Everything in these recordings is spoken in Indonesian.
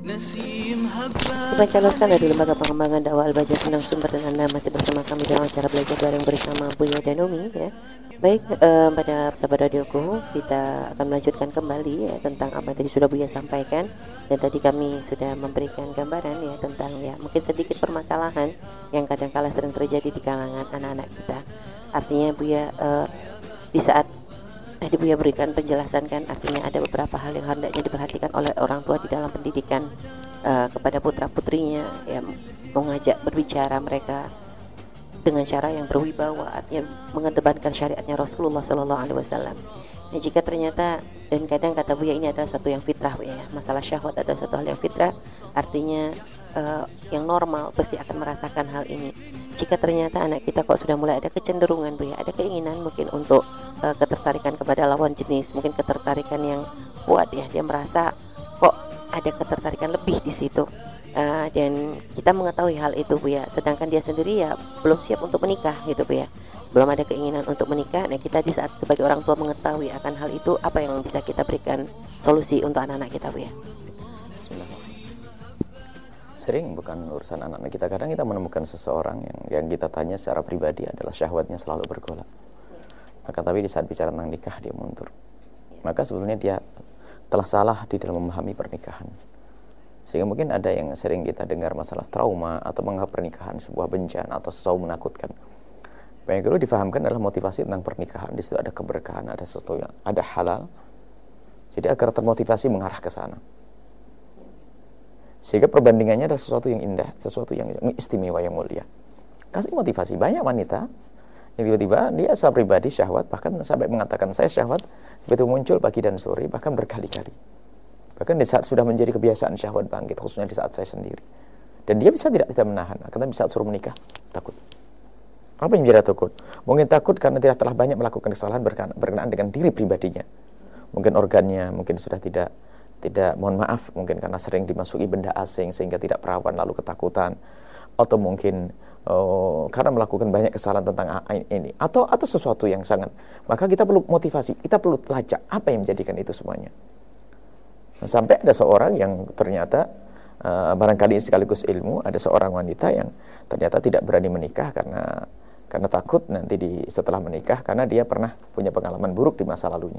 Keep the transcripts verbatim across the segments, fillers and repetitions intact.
Dipancarkan dari Lembaga Pengembangan Dakwah Al-Baja Senang Sumber, dan Anda masih bersama kami dalam acara belajar bareng bersama Buya dan Umi ya. Baik, eh, pada sahabat radioku, kita akan melanjutkan kembali ya tentang apa yang tadi sudah Buya sampaikan, dan tadi kami sudah memberikan gambaran ya tentang ya mungkin sedikit permasalahan yang kadang-kala sering terjadi di kalangan anak-anak kita. Artinya Buya eh, di saat tadi Buya berikan penjelasan kan, artinya ada beberapa hal yang hendaknya diperhatikan oleh orang tua di dalam pendidikan uh, kepada putra-putrinya ya, mengajak berbicara mereka dengan cara yang berwibawa, artinya mengedepankan syariatnya Rasulullah Shallallahu Alaihi Wasallam. Nah, jika ternyata, dan kadang kata Buya ini adalah suatu yang fitrah ya, masalah syahwat adalah suatu hal yang fitrah, artinya uh, yang normal pasti akan merasakan hal ini. Jika ternyata anak kita kok sudah mulai ada kecenderungan Buya, ada keinginan mungkin untuk uh, ketertarikan kepada lawan jenis, mungkin ketertarikan yang kuat ya, dia merasa kok ada ketertarikan lebih di situ. Uh, dan kita mengetahui hal itu Buya, sedangkan dia sendiri ya belum siap untuk menikah gitu Buya, belum ada keinginan untuk menikah. Nah, kita di saat sebagai orang tua mengetahui akan hal itu, apa yang bisa kita berikan solusi untuk anak-anak kita Buya? Bismillahirrahmanirrahim. Sering bukan urusan anak-anak kita, kadang kita menemukan seseorang yang yang kita tanya secara pribadi adalah syahwatnya selalu bergolak. Maka tapi di saat bicara tentang nikah dia mundur. Maka sebetulnya dia telah salah di dalam memahami pernikahan. Sehingga mungkin ada yang sering kita dengar masalah trauma atau menganggap pernikahan sebuah bencana atau sesuatu menakutkan. Yang perlu difahamkan adalah motivasi tentang pernikahan. Di situ ada keberkahan, ada sesuatu yang ada halal. Jadi agar termotivasi mengarah ke sana. Sehingga perbandingannya adalah sesuatu yang indah, sesuatu yang istimewa, yang mulia. Kasih motivasi. Banyak wanita yang tiba-tiba dia secara pribadi syahwat, bahkan sampai mengatakan saya syahwat, begitu muncul pagi dan sore, bahkan berkali-kali. Bahkan di saat sudah menjadi kebiasaan syahwat bangkit, khususnya di saat saya sendiri. Dan dia bisa tidak bisa menahan, karena di saat suruh menikah, takut. Apa yang menjadi takut? Mungkin takut karena tidak telah banyak melakukan kesalahan berkenaan dengan diri pribadinya. Mungkin organnya, mungkin sudah tidak, tidak mohon maaf, mungkin karena sering dimasuki benda asing, sehingga tidak perawan lalu ketakutan. Atau mungkin oh, karena melakukan banyak kesalahan tentang ini. Atau, atau sesuatu yang sangat. Maka kita perlu motivasi, kita perlu lacak apa yang menjadikan itu semuanya. Nah, sampai ada seorang yang ternyata uh, barangkali sekaligus ilmu, ada seorang wanita yang ternyata tidak berani menikah karena karena takut nanti di setelah menikah, karena dia pernah punya pengalaman buruk di masa lalunya.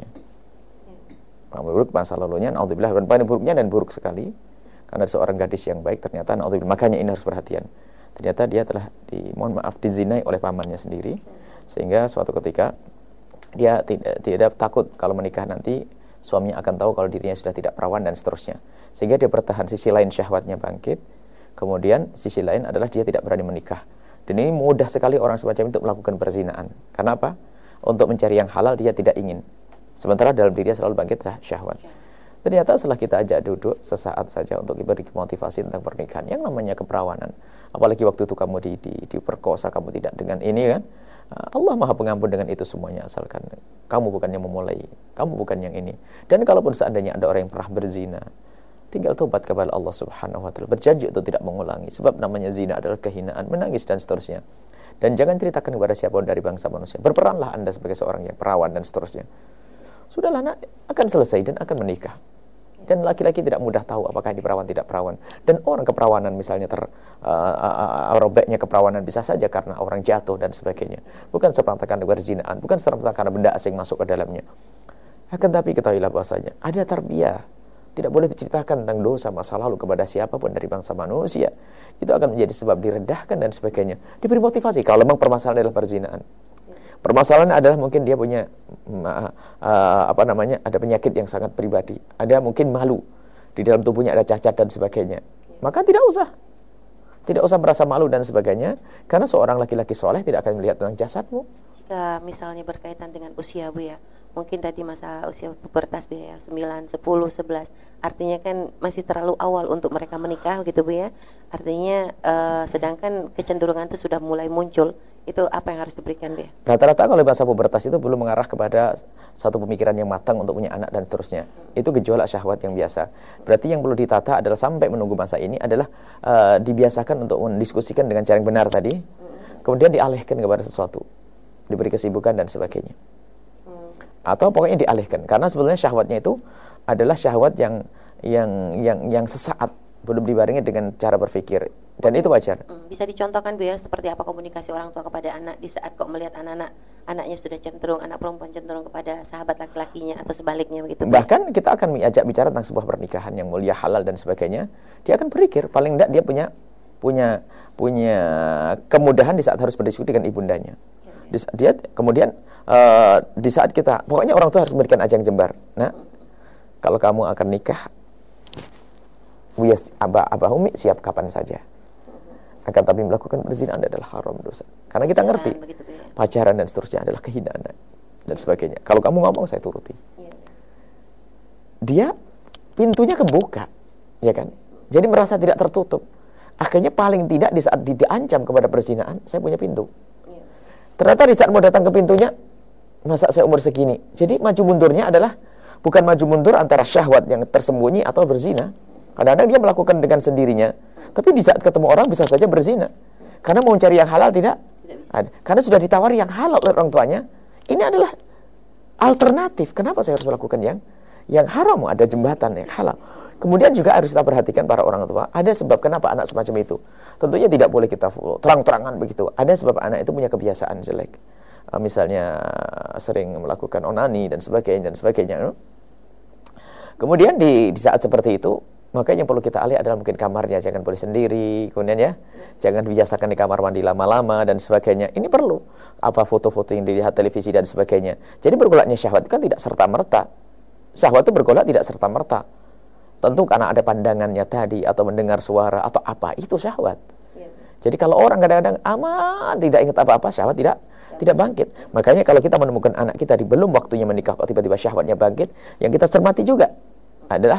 Pengalaman buruk masa lalunya, naudzubillah, dan paling buruknya dan buruk sekali, karena seorang gadis yang baik ternyata naudzubillah, makanya ini harus perhatian. Ternyata dia telah di mohon maaf dizinai oleh pamannya sendiri, sehingga suatu ketika dia tidak tidak takut kalau menikah nanti suaminya akan tahu kalau dirinya sudah tidak perawan dan seterusnya. Sehingga dia bertahan, sisi lain syahwatnya bangkit. Kemudian sisi lain adalah dia tidak berani menikah. Dan ini mudah sekali orang semacam itu melakukan perzinaan. Karena apa? Untuk mencari yang halal dia tidak ingin. Sementara dalam dirinya selalu bangkit syahwat. Ternyata setelah kita ajak duduk sesaat saja untuk beri motivasi tentang pernikahan, yang namanya keperawanan. Apalagi waktu itu kamu di, di, diperkosa, kamu tidak dengan ini kan. Allah Maha Pengampun dengan itu semuanya, asalkan kamu bukan yang memulai, kamu bukan yang ini. Dan kalaupun seandainya ada orang yang pernah berzina, tinggal tobat kepada Allah Subhanahu wa taala, berjanji untuk tidak mengulangi, sebab namanya zina adalah kehinaan, menangis dan seterusnya. Dan jangan ceritakan kepada siapapun dari bangsa manusia. Berperanlah Anda sebagai seorang yang perawan dan seterusnya. Sudahlah, nak, akan selesai dan akan menikah. Dan laki-laki tidak mudah tahu apakah ini perawan tidak perawan. Dan orang keperawanan misalnya ter uh, uh, robeknya keperawanan bisa saja karena orang jatuh dan sebagainya. Bukan serta karena berzinaan, bukan serta karena benda asing masuk ke dalamnya. Akan tapi ketahuilah bahwasanya ada tarbiyah. Tidak boleh menceritakan tentang dosa masa lalu kepada siapapun dari bangsa manusia. Itu akan menjadi sebab direndahkan dan sebagainya. Diberi motivasi kalau memang permasalahan adalah perzinaan. Permasalahan adalah mungkin dia punya uh, uh, apa namanya, ada penyakit yang sangat pribadi, ada mungkin malu di dalam tubuhnya, ada cacat dan sebagainya. Maka tidak usah, tidak usah merasa malu dan sebagainya, karena seorang laki-laki soleh tidak akan melihat tentang jasadmu. Jika misalnya berkaitan dengan usia Bu ya, mungkin tadi masalah usia pubertas Bu ya, sembilan, sepuluh, sebelas, artinya kan masih terlalu awal untuk mereka menikah gitu Bu ya. Artinya uh, sedangkan kecenderungan itu sudah mulai muncul, itu apa yang harus diberikan Bu ya? Rata-rata kalau bahasa pubertas itu belum mengarah kepada satu pemikiran yang matang untuk punya anak dan seterusnya. Hmm. Itu gejolak syahwat yang biasa. Berarti yang perlu ditata adalah sampai menunggu masa ini adalah uh, dibiasakan untuk mendiskusikan dengan cara yang benar tadi, hmm. kemudian dialihkan kepada sesuatu, diberi kesibukan dan sebagainya. Hmm. Atau pokoknya dialihkan, karena sebenarnya syahwatnya itu adalah syahwat yang yang yang yang sesaat, belum dibarengi dengan cara berpikir, dan itu wajar. Bisa dicontohkan Bu ya, seperti apa komunikasi orang tua kepada anak di saat kok melihat anak-anak anaknya sudah cenderung, anak perempuan cenderung kepada sahabat laki-lakinya atau sebaliknya begitu. Bahkan kita akan mengajak bicara tentang sebuah pernikahan yang mulia, halal dan sebagainya. Dia akan berpikir, paling tidak dia punya punya punya kemudahan di saat harus berdiskusi dengan ibundanya. Di, dia kemudian uh, di saat kita, pokoknya orang tua harus memberikan ajang jembar. Nah, kalau kamu akan nikah, Wiyas, abah, abah umi siap kapan saja. Akan tapi melakukan perzinahan adalah haram, dosa. Karena kita ngerti pacaran dan seterusnya adalah kehinaan dan sebagainya. Kalau kamu ngomong saya turuti. Dia pintunya kebuka, ya kan? Jadi merasa tidak tertutup. Akhirnya paling tidak di saat diancam kepada perzinahan, saya punya pintu. Ternyata di saat mau datang ke pintunya, masa saya umur segini. Jadi maju mundurnya adalah bukan maju mundur antara syahwat yang tersembunyi atau berzina. Kadang-kadang dia melakukan dengan sendirinya, tapi di saat ketemu orang bisa saja berzina. Karena mau mencari yang halal tidak, tidak ada. Karena sudah ditawari yang halal oleh orang tuanya. Ini adalah alternatif. Kenapa saya harus melakukan yang yang haram? Ada jembatan yang halal. Kemudian juga harus kita perhatikan para orang tua. Ada sebab kenapa anak semacam itu. Tentunya tidak boleh kita terang-terangan begitu. Ada sebab anak itu punya kebiasaan jelek. Uh, misalnya sering melakukan onani dan sebagainya dan sebagainya. Kemudian di, di saat seperti itu, maka yang perlu kita alih adalah mungkin kamarnya jangan boleh sendiri, kemudian ya jangan dibiasakan di kamar mandi lama-lama dan sebagainya. Ini perlu apa foto-foto yang dilihat televisi dan sebagainya. Jadi bergolaknya syahwat itu kan tidak serta merta. Syahwat itu bergolak tidak serta merta. Tentu karena ada pandangannya tadi atau mendengar suara atau apa itu syahwat. Ya. Jadi kalau orang kadang-kadang aman tidak ingat apa-apa, syahwat tidak ya. tidak bangkit. Makanya kalau kita menemukan anak kita di belum waktunya menikah kok tiba-tiba syahwatnya bangkit, yang kita cermati juga adalah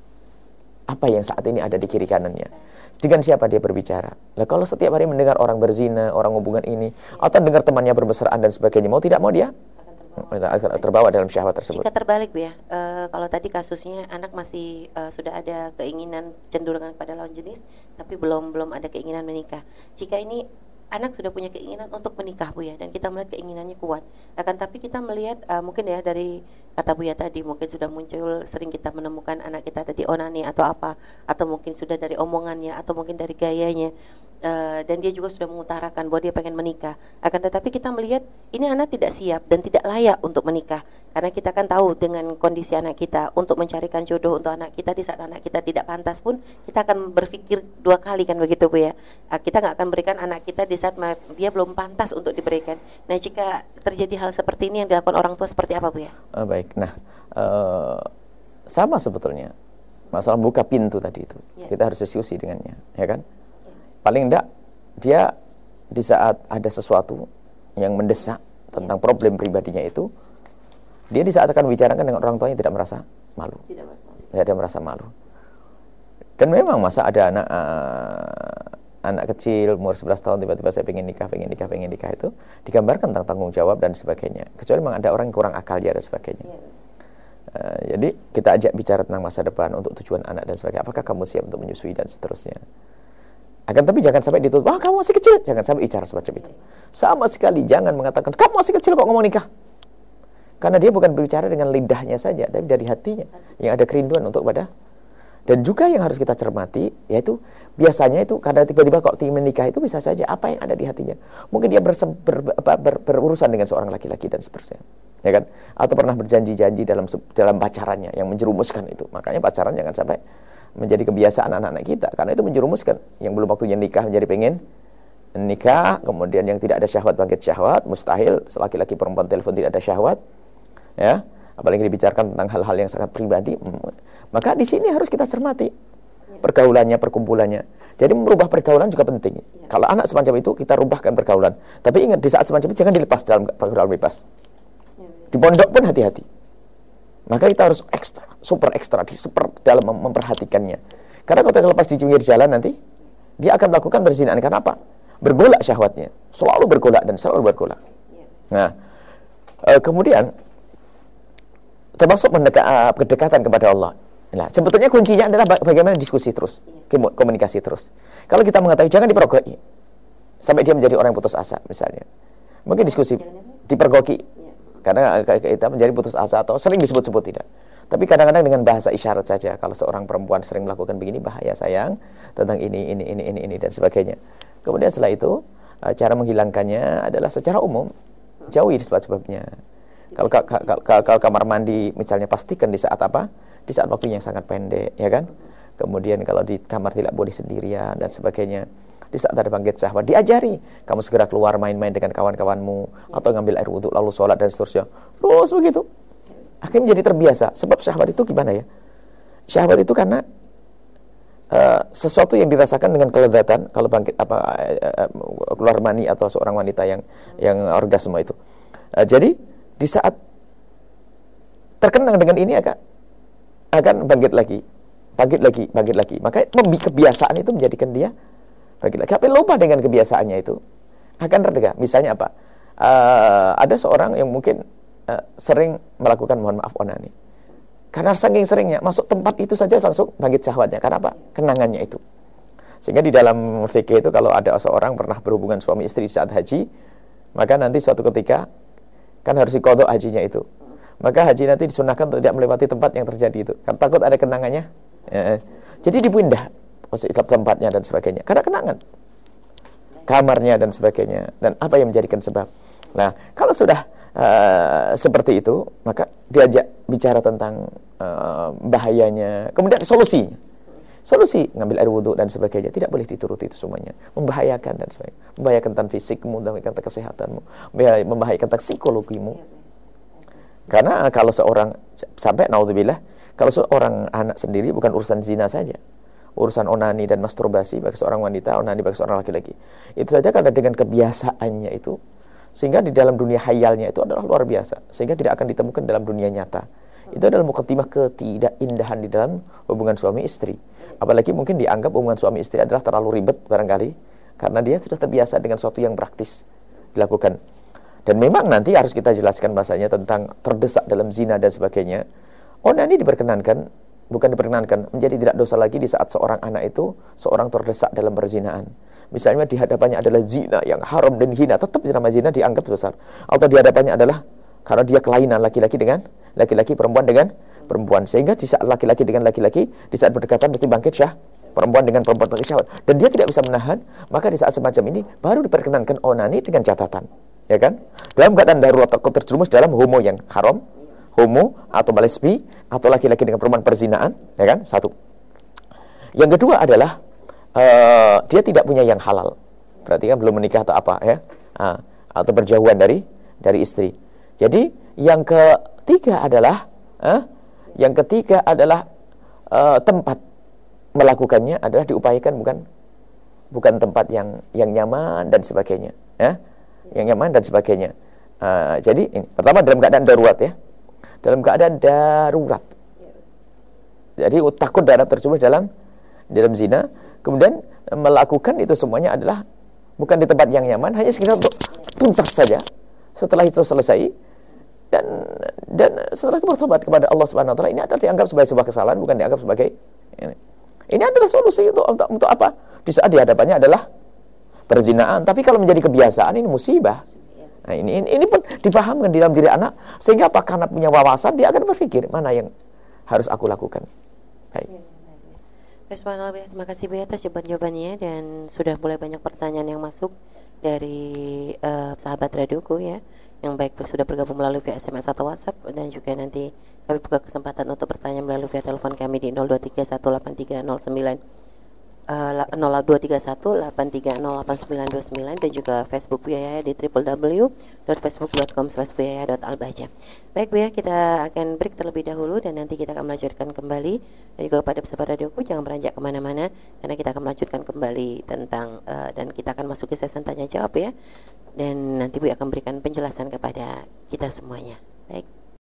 apa yang saat ini ada di kiri kanannya. Dengan siapa dia berbicara. Lah kalau setiap hari mendengar orang berzina, orang hubungan ini, atau dengar temannya bermesraan dan sebagainya, mau tidak mau dia terbawa, terbawa dalam syahwat tersebut. Jika terbalik Bu ya, e, kalau tadi kasusnya anak masih e, sudah ada keinginan cenderungan pada lawan jenis, tapi belum belum ada keinginan menikah. Jika ini anak sudah punya keinginan untuk menikah Bu ya, dan kita melihat keinginannya kuat. Akan tapi kita melihat uh, mungkin ya dari kata Bu ya tadi mungkin sudah muncul sering kita menemukan anak kita tadi onani atau apa, atau mungkin sudah dari omongannya atau mungkin dari gayanya. Uh, dan dia juga sudah mengutarakan bahwa dia pengen menikah. Akan tetapi kita melihat ini anak tidak siap dan tidak layak untuk menikah. Karena kita kan tahu dengan kondisi anak kita untuk mencarikan jodoh untuk anak kita di saat anak kita tidak pantas pun kita akan berpikir dua kali kan begitu Bu ya. Uh, kita nggak akan berikan anak kita di saat dia belum pantas untuk diberikan. Nah jika terjadi hal seperti ini yang dilakukan orang tua seperti apa Bu ya? Uh, baik, nah uh, sama sebetulnya masalah buka pintu tadi itu. Ya. Kita harus diskusi dengannya, ya kan? Paling enggak dia di saat ada sesuatu yang mendesak tentang problem pribadinya itu, dia di saat akan bicarakan dengan orang tuanya tidak merasa malu. Tidak merasa, tidak merasa malu. Dan memang masa ada anak uh, anak kecil umur sebelas tahun tiba-tiba saya pengen nikah, pengen nikah, pengen nikah itu digambarkan tentang tanggung jawab dan sebagainya. Kecuali memang ada orang yang kurang akal ya dan sebagainya. Ya. Uh, jadi kita ajak bicara tentang masa depan untuk tujuan anak dan sebagainya. Apakah kamu siap untuk menyusui dan seterusnya. Akan tapi jangan sampai ditutup, wah kamu masih kecil. Jangan sampai bicara semacam itu. Sama sekali jangan mengatakan, kamu masih kecil kok ngomong nikah. Karena dia bukan berbicara dengan lidahnya saja, tapi dari hatinya. Yang ada kerinduan untuk pada. Dan juga yang harus kita cermati, yaitu biasanya itu karena tiba-tiba kok ingin menikah itu bisa saja apa yang ada di hatinya. Mungkin dia berse, ber, ber, ber, berurusan dengan seorang laki-laki dan seterusnya. Ya kan? Atau pernah berjanji-janji dalam dalam pacarannya yang menjerumuskan itu. Makanya pacaran jangan sampai menjadi kebiasaan anak-anak kita, karena itu menjerumuskan. Yang belum waktunya nikah menjadi pengen nikah, kemudian yang tidak ada syahwat bangkit syahwat, mustahil laki-laki perempuan telepon tidak ada syahwat, ya. Apalagi dibicarakan tentang hal-hal yang sangat pribadi. Maka di sini harus kita cermati pergaulannya, perkumpulannya. Jadi merubah pergaulan juga penting. Kalau anak semacam itu kita rubahkan pergaulan. Tapi ingat di saat semacam itu jangan dilepas dalam pergaulan bebas. Di pondok pun hati-hati. Maka kita harus ekstra, super ekstra, di super dalam mem memperhatikannya. Karena kalau kita lepas di pinggir jalan nanti, dia akan melakukan perzinahan. Karena apa? Bergolak syahwatnya. Selalu bergolak dan selalu bergolak. Nah, e, kemudian, termasuk mendeka, kedekatan kepada Allah. Nah, sebetulnya kuncinya adalah bagaimana diskusi terus, komunikasi terus. Kalau kita mengetahui, jangan dipergoki. Sampai dia menjadi orang yang putus asa, misalnya. Mungkin diskusi, dipergoki. Karena kita menjadi putus asa atau sering disebut-sebut tidak. Tapi kadang-kadang dengan bahasa isyarat saja. Kalau seorang perempuan sering melakukan begini, bahaya sayang, tentang ini, ini, ini, ini, ini, dan sebagainya. Kemudian setelah itu, uh, cara menghilangkannya adalah secara umum, jauhi sebab-sebabnya. Kalau, kalau, kalau, kalau kamar mandi, misalnya pastikan di saat apa? Di saat waktunya yang sangat pendek, ya kan? Kemudian kalau di kamar tidak boleh sendirian, dan sebagainya. Di saat ada bangkit syahwat, diajari. Kamu segera keluar main-main dengan kawan-kawanmu, atau ngambil air wudhu, lalu sholat, dan seterusnya. Terus begitu. Akhirnya menjadi terbiasa. Sebab syahwat itu gimana ya? Syahwat itu karena uh, sesuatu yang dirasakan dengan kelezatan. Kalau bangkit apa uh, uh, keluar mani atau seorang wanita yang yang orgasme itu. Uh, jadi di saat terkenang dengan ini akan akan bangkit lagi, bangkit lagi, bangkit lagi. Maka kebiasaan itu menjadikan dia bangkit lagi. Tapi lupa dengan kebiasaannya itu akan reda. Misalnya apa? Uh, ada seorang yang mungkin Uh, sering melakukan mohon maaf onani. Karena saking seringnya masuk tempat itu saja langsung bangkit syahwatnya. Karena apa? Kenangannya itu. Sehingga di dalam fikih itu kalau ada seorang pernah berhubungan suami istri saat haji, maka nanti suatu ketika kan harus diqadha hajinya itu. Maka haji nanti disunahkan untuk tidak melewati tempat yang terjadi itu. Karena takut ada kenangannya. Ya. Jadi dipindah posisi tempatnya dan sebagainya. Karena kenangan. Kamarnya dan sebagainya. Dan apa yang menjadikan sebab. Nah, kalau sudah Uh, seperti itu, maka diajak bicara tentang uh, bahayanya, kemudian solusinya. Solusi, ngambil air wudhu dan sebagainya, tidak boleh dituruti itu semuanya. Membahayakan dan sebagainya. Membahayakan tentang fisikmu, membahayakan tentang kesehatanmu, membahayakan tentang psikologimu. Karena kalau seorang, sampai naudzubillah, kalau seorang anak sendiri bukan urusan zina saja, urusan onani dan masturbasi bagi seorang wanita, onani bagi seorang laki-laki. Itu saja karena dengan kebiasaannya itu, sehingga di dalam dunia khayalnya itu adalah luar biasa, sehingga tidak akan ditemukan dalam dunia nyata. Itu adalah mukaddimah ketidakindahan di dalam hubungan suami istri. Apalagi mungkin dianggap hubungan suami istri adalah terlalu ribet barangkali, karena dia sudah terbiasa dengan sesuatu yang praktis dilakukan. Dan memang nanti harus kita jelaskan bahasanya tentang terdesak dalam zina dan sebagainya. Onani diperkenankan, bukan diperkenankan, menjadi tidak dosa lagi di saat seorang anak itu seorang terdesak dalam perzinaan. Misalnya di hadapannya adalah zina yang haram dan hina, tetap nama zina dianggap besar. Atau di hadapannya adalah karena dia kelainan laki-laki dengan laki-laki, perempuan dengan perempuan. Sehingga di saat laki-laki dengan laki-laki, di saat berdekatan mesti bangkit syah, perempuan dengan perempuan bangkit syahwat. Dan dia tidak bisa menahan, maka di saat semacam ini baru diperkenankan onani dengan catatan. Ya kan? Dalam keadaan darurat takut terjerumus dalam homo yang haram, homo atau lesbi, atau laki-laki dengan perempuan perzinaan, ya kan? Satu. Yang kedua adalah Uh, dia tidak punya yang halal, berarti kan belum menikah atau apa ya, uh, atau berjauhan dari dari istri. Jadi yang ketiga adalah, uh, yang ketiga adalah uh, tempat melakukannya adalah diupayakan bukan bukan tempat yang yang nyaman dan sebagainya, ya, yang nyaman dan sebagainya. Uh, jadi ini pertama dalam keadaan darurat ya, dalam keadaan darurat. Jadi takut darah terjerumus dalam dalam zina. Kemudian melakukan itu semuanya adalah bukan di tempat yang nyaman, hanya sekedar untuk tuntas saja. Setelah itu selesai dan dan setelah itu bertobat kepada Allah Subhanahu wa taala, ini adalah dianggap sebagai sebuah kesalahan, bukan dianggap sebagai ini. Ini adalah solusi untuk untuk, untuk apa? Di saat di hadapannya adalah perzinaan, tapi kalau menjadi kebiasaan ini musibah. Nah, ini, ini ini pun dipahamkan di dalam diri anak, sehingga apa? Karena punya wawasan dia akan berpikir mana yang harus aku lakukan. Baik. Bismillah, terima kasih Bu atas jawaban-jawabannya, dan sudah mulai banyak pertanyaan yang masuk dari uh, sahabat radioku ya, yang baik sudah bergabung melalui via S M S atau WhatsApp, dan juga nanti kami buka kesempatan untuk bertanya melalui via telepon kami di nol dua tiga satu delapan tiga nol sembilan Uh, nol dua tiga satu delapan tiga nol delapan sembilan dua sembilan, dan juga Facebook Bu Yaya di w w w dot facebook dot com slash bu yaya dot albaja. Baik Bu ya, kita akan break terlebih dahulu, dan nanti kita akan melanjutkan kembali. Dan juga kepada peserta radioku, jangan beranjak kemana-mana, karena kita akan melanjutkan kembali tentang uh, dan kita akan masuk ke sesi tanya jawab ya, dan nanti Bu akan berikan penjelasan kepada kita semuanya. Baik.